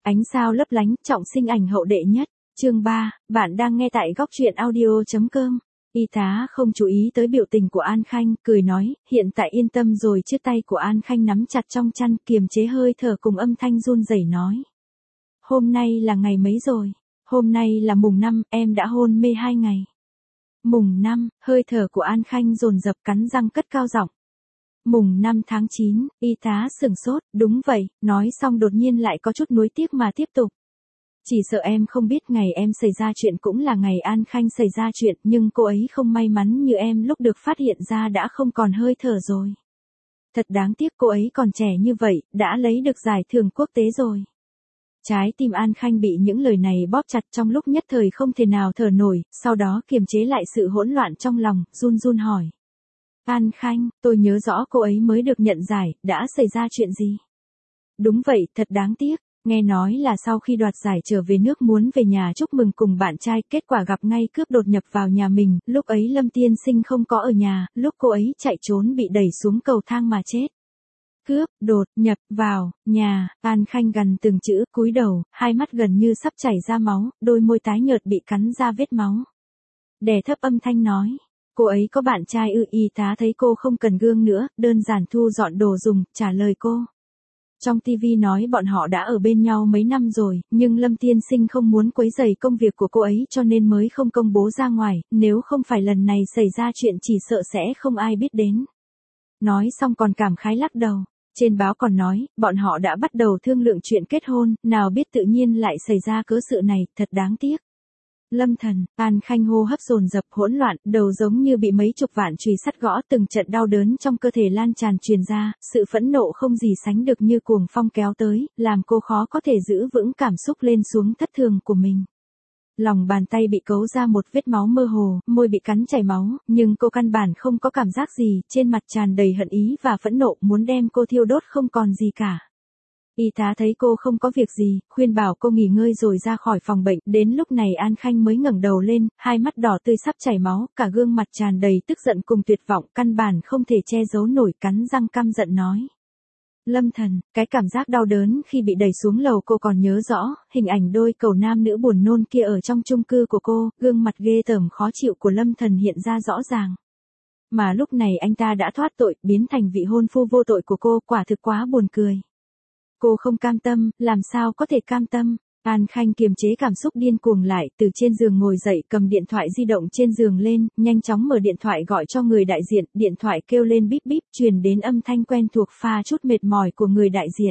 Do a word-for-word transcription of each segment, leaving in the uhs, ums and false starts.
Ánh sao lấp lánh, trọng sinh ảnh hậu đệ nhất. Chương ba, bạn đang nghe tại góc truyện audio.com. Y tá không chú ý tới biểu tình của An Khanh, cười nói, hiện tại yên tâm rồi chứ. Tay của An Khanh nắm chặt trong chăn, kiềm chế hơi thở cùng âm thanh run rẩy nói. Hôm nay là ngày mấy rồi? Hôm nay là mùng năm, em đã hôn mê hai ngày. Mùng năm, hơi thở của An Khanh dồn dập, cắn răng cất cao giọng. Mùng năm tháng chín, y tá sửng sốt, đúng vậy, nói xong đột nhiên lại có chút nuối tiếc mà tiếp tục. Chỉ sợ em không biết ngày em xảy ra chuyện cũng là ngày An Khanh xảy ra chuyện, nhưng cô ấy không may mắn như em, lúc được phát hiện ra đã không còn hơi thở rồi. Thật đáng tiếc, cô ấy còn trẻ như vậy, đã lấy được giải thưởng quốc tế rồi. Trái tim An Khanh bị những lời này bóp chặt, trong lúc nhất thời không thể nào thở nổi, sau đó kiềm chế lại sự hỗn loạn trong lòng, run run hỏi. An Khanh, tôi nhớ rõ cô ấy mới được nhận giải, đã xảy ra chuyện gì? Đúng vậy, thật đáng tiếc, nghe nói là sau khi đoạt giải trở về nước muốn về nhà chúc mừng cùng bạn trai, kết quả gặp ngay cướp đột nhập vào nhà mình, lúc ấy Lâm Tiên Sinh không có ở nhà, lúc cô ấy chạy trốn bị đẩy xuống cầu thang mà chết. Cướp, đột, nhập, vào, nhà, An Khanh gần từng chữ, cúi đầu, hai mắt gần như sắp chảy ra máu, đôi môi tái nhợt bị cắn ra vết máu. Đè thấp âm thanh nói. Cô ấy có bạn trai ư? Y tá thấy cô không cần gương nữa, đơn giản thu dọn đồ dùng, trả lời cô. Trong tivi nói bọn họ đã ở bên nhau mấy năm rồi, nhưng Lâm Tiên Sinh không muốn quấy rầy công việc của cô ấy cho nên mới không công bố ra ngoài, nếu không phải lần này xảy ra chuyện chỉ sợ sẽ không ai biết đến. Nói xong còn cảm khái lắc đầu. Trên báo còn nói, bọn họ đã bắt đầu thương lượng chuyện kết hôn, nào biết tự nhiên lại xảy ra cớ sự này, thật đáng tiếc. Lâm Thần, An Khanh hô hấp dồn dập hỗn loạn, đầu giống như bị mấy chục vạn chùy sắt gõ, từng trận đau đớn trong cơ thể lan tràn truyền ra, sự phẫn nộ không gì sánh được như cuồng phong kéo tới, làm cô khó có thể giữ vững cảm xúc lên xuống thất thường của mình. Lòng bàn tay bị cấu ra một vết máu mơ hồ, môi bị cắn chảy máu, nhưng cô căn bản không có cảm giác gì, trên mặt tràn đầy hận ý và phẫn nộ, muốn đem cô thiêu đốt không còn gì cả. Y tá thấy cô không có việc gì, khuyên bảo cô nghỉ ngơi rồi ra khỏi phòng bệnh, đến lúc này An Khanh mới ngẩng đầu lên, hai mắt đỏ tươi sắp chảy máu, cả gương mặt tràn đầy tức giận cùng tuyệt vọng, căn bản không thể che giấu nổi, cắn răng căm giận nói. Lâm Thần, cái cảm giác đau đớn khi bị đẩy xuống lầu cô còn nhớ rõ, hình ảnh đôi cầu nam nữ buồn nôn kia ở trong chung cư của cô, gương mặt ghê tởm khó chịu của Lâm Thần hiện ra rõ ràng. Mà lúc này anh ta đã thoát tội, biến thành vị hôn phu vô tội của cô, quả thực quá buồn cười. Cô không cam tâm, làm sao có thể cam tâm? An Khanh kiềm chế cảm xúc điên cuồng lại, từ trên giường ngồi dậy, cầm điện thoại di động trên giường lên, nhanh chóng mở điện thoại gọi cho người đại diện, điện thoại kêu lên bíp bíp, truyền đến âm thanh quen thuộc pha chút mệt mỏi của người đại diện.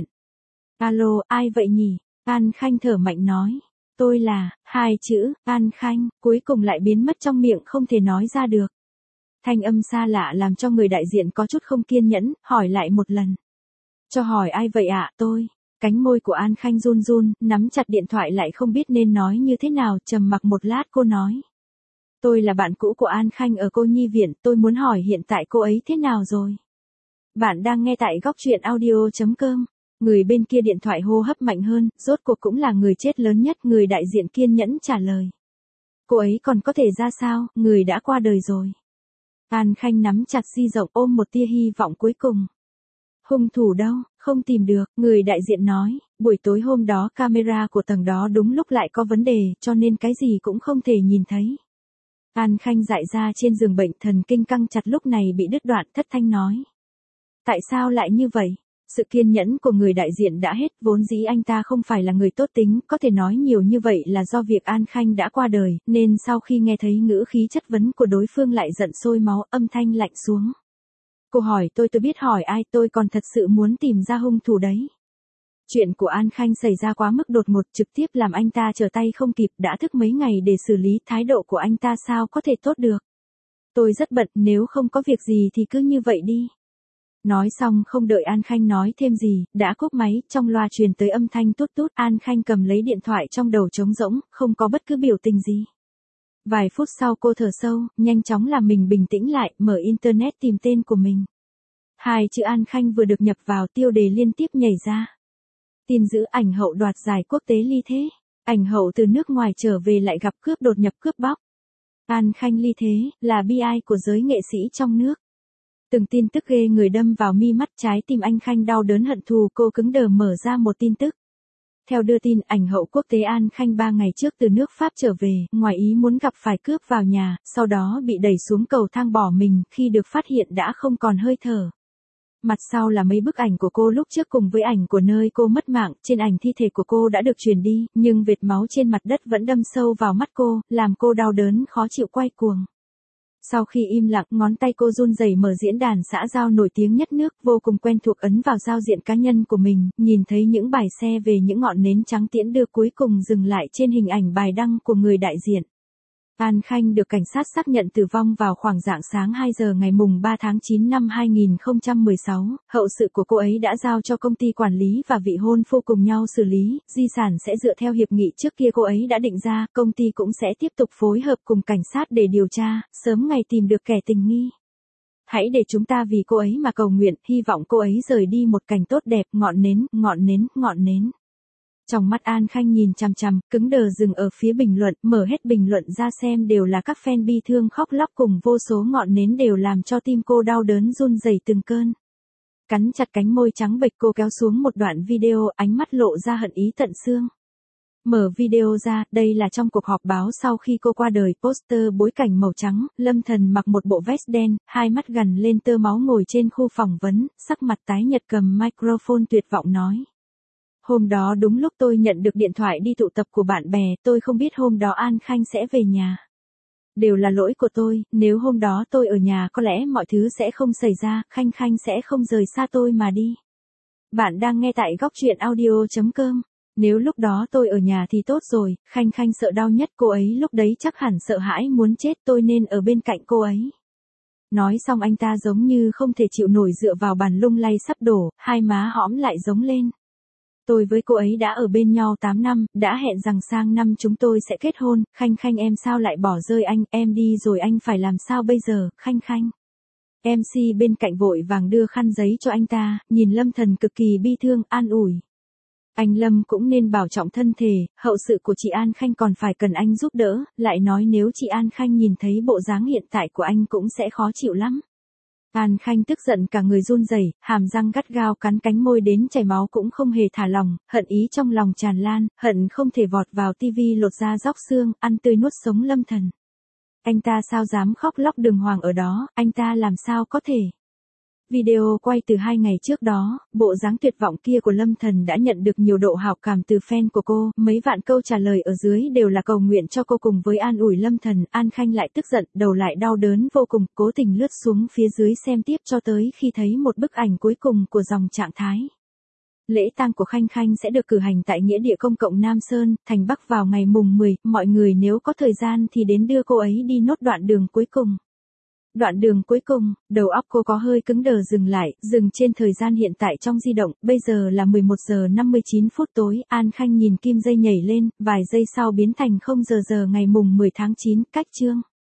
Alo, ai vậy nhỉ? An Khanh thở mạnh nói. Tôi là, hai chữ, An Khanh, cuối cùng lại biến mất trong miệng không thể nói ra được. Thanh âm xa lạ làm cho người đại diện có chút không kiên nhẫn, hỏi lại một lần. Cho hỏi ai vậy ạ? À, tôi. Cánh môi của An Khanh run run, nắm chặt điện thoại lại không biết nên nói như thế nào, trầm mặc một lát cô nói. Tôi là bạn cũ của An Khanh ở cô nhi viện, tôi muốn hỏi hiện tại cô ấy thế nào rồi? Bạn đang nghe tại góc truyện audio.com. Người bên kia điện thoại hô hấp mạnh hơn, rốt cuộc cũng là người chết lớn nhất, người đại diện kiên nhẫn trả lời. Cô ấy còn có thể ra sao, người đã qua đời rồi. An Khanh nắm chặt di rộng, ôm một tia hy vọng cuối cùng. Hung thủ đâu, không tìm được, người đại diện nói, buổi tối hôm đó camera của tầng đó đúng lúc lại có vấn đề, cho nên cái gì cũng không thể nhìn thấy. An Khanh dại ra trên giường bệnh, thần kinh căng chặt lúc này bị đứt đoạn, thất thanh nói. Tại sao lại như vậy? Sự kiên nhẫn của người đại diện đã hết, vốn dĩ anh ta không phải là người tốt tính, có thể nói nhiều như vậy là do việc An Khanh đã qua đời, nên sau khi nghe thấy ngữ khí chất vấn của đối phương lại giận sôi máu, âm thanh lạnh xuống. Cô hỏi tôi tôi biết hỏi ai, tôi còn thật sự muốn tìm ra hung thủ đấy. Chuyện của An Khanh xảy ra quá mức đột ngột, trực tiếp làm anh ta trở tay không kịp, đã thức mấy ngày để xử lý, thái độ của anh ta sao có thể tốt được. Tôi rất bận, nếu không có việc gì thì cứ như vậy đi. Nói xong không đợi An Khanh nói thêm gì, đã cúp máy, trong loa truyền tới âm thanh tút tút, An Khanh cầm lấy điện thoại trong đầu trống rỗng, không có bất cứ biểu tình gì. Vài phút sau cô thở sâu, nhanh chóng làm mình bình tĩnh lại, mở internet tìm tên của mình. Hai chữ An Khanh vừa được nhập vào, tiêu đề liên tiếp nhảy ra. Tin dữ ảnh hậu đoạt giải quốc tế ly thế. Ảnh hậu từ nước ngoài trở về lại gặp cướp đột nhập cướp bóc. An Khanh ly thế, là bi ai của giới nghệ sĩ trong nước. Từng tin tức ghê người đâm vào mi mắt, trái tim An Khanh đau đớn hận thù, cô cứng đờ mở ra một tin tức. Theo đưa tin, ảnh hậu quốc tế An Khanh ba ngày trước từ nước Pháp trở về, ngoài ý muốn gặp phải cướp vào nhà, sau đó bị đẩy xuống cầu thang bỏ mình, khi được phát hiện đã không còn hơi thở. Mặt sau là mấy bức ảnh của cô lúc trước cùng với ảnh của nơi cô mất mạng, trên ảnh thi thể của cô đã được truyền đi, nhưng vệt máu trên mặt đất vẫn đâm sâu vào mắt cô, làm cô đau đớn khó chịu quay cuồng. Sau khi im lặng, ngón tay cô run rẩy mở diễn đàn xã giao nổi tiếng nhất nước, vô cùng quen thuộc ấn vào giao diện cá nhân của mình, nhìn thấy những bài xe về những ngọn nến trắng tiễn đưa cuối cùng dừng lại trên hình ảnh bài đăng của người đại diện. An Khanh được cảnh sát xác nhận tử vong vào khoảng rạng sáng hai giờ ngày mùng ba tháng chín năm hai nghìn không trăm mười sáu, hậu sự của cô ấy đã giao cho công ty quản lý và vị hôn phu cùng nhau xử lý, di sản sẽ dựa theo hiệp nghị trước kia cô ấy đã định ra, công ty cũng sẽ tiếp tục phối hợp cùng cảnh sát để điều tra, sớm ngày tìm được kẻ tình nghi. Hãy để chúng ta vì cô ấy mà cầu nguyện, hy vọng cô ấy rời đi một cảnh tốt đẹp, ngọn nến, ngọn nến, ngọn nến. Trong mắt An Khanh nhìn chằm chằm, cứng đờ dừng ở phía bình luận, mở hết bình luận ra xem đều là các fan bi thương khóc lóc cùng vô số ngọn nến đều làm cho tim cô đau đớn run rẩy từng cơn. Cắn chặt cánh môi trắng bệch cô kéo xuống một đoạn video, ánh mắt lộ ra hận ý tận xương. Mở video ra, đây là trong cuộc họp báo sau khi cô qua đời, poster bối cảnh màu trắng, Lâm Thần mặc một bộ vest đen, hai mắt gằn lên tơ máu ngồi trên khu phỏng vấn, sắc mặt tái nhợt cầm microphone tuyệt vọng nói. Hôm đó đúng lúc tôi nhận được điện thoại đi tụ tập của bạn bè, tôi không biết hôm đó An Khanh sẽ về nhà. Đều là lỗi của tôi, nếu hôm đó tôi ở nhà có lẽ mọi thứ sẽ không xảy ra, Khanh Khanh sẽ không rời xa tôi mà đi. Bạn đang nghe tại góc truyện audio chấm com. Nếu lúc đó tôi ở nhà thì tốt rồi, Khanh Khanh sợ đau nhất, cô ấy lúc đấy chắc hẳn sợ hãi muốn chết, tôi nên ở bên cạnh cô ấy. Nói xong anh ta giống như không thể chịu nổi dựa vào bàn lung lay sắp đổ, hai má hõm lại giống lên. Tôi với cô ấy đã ở bên nhau tám năm, đã hẹn rằng sang năm chúng tôi sẽ kết hôn, Khanh Khanh em sao lại bỏ rơi anh, em đi rồi anh phải làm sao bây giờ, Khanh Khanh. em xê bên cạnh vội vàng đưa khăn giấy cho anh ta, nhìn Lâm Thần cực kỳ bi thương, an ủi. Anh Lâm cũng nên bảo trọng thân thể, hậu sự của chị An Khanh còn phải cần anh giúp đỡ, lại nói nếu chị An Khanh nhìn thấy bộ dáng hiện tại của anh cũng sẽ khó chịu lắm. An Khanh tức giận cả người run rẩy, hàm răng gắt gao cắn cánh môi đến chảy máu cũng không hề thả lòng, hận ý trong lòng tràn lan, hận không thể vọt vào tivi lột da róc xương, ăn tươi nuốt sống Lâm Thần. Anh ta sao dám khóc lóc đường hoàng ở đó, anh ta làm sao có thể. Video quay từ hai ngày trước đó, bộ dáng tuyệt vọng kia của Lâm Thần đã nhận được nhiều độ hào cảm từ fan của cô, mấy vạn câu trả lời ở dưới đều là cầu nguyện cho cô cùng với an ủi Lâm Thần. An Khanh lại tức giận, đầu lại đau đớn vô cùng, cố tình lướt xuống phía dưới xem tiếp cho tới khi thấy một bức ảnh cuối cùng của dòng trạng thái. Lễ tang của Khanh Khanh sẽ được cử hành tại nghĩa địa công cộng Nam Sơn, thành Bắc vào ngày mùng mười, mọi người nếu có thời gian thì đến đưa cô ấy đi nốt đoạn đường cuối cùng. Đoạn đường cuối cùng, đầu óc cô có hơi cứng đờ dừng lại, dừng trên thời gian hiện tại trong di động, bây giờ là mười một giờ năm mươi chín phút tối, An Khanh nhìn kim dây nhảy lên, vài giây sau biến thành không giờ giờ ngày mùng mười tháng chín, cách chương.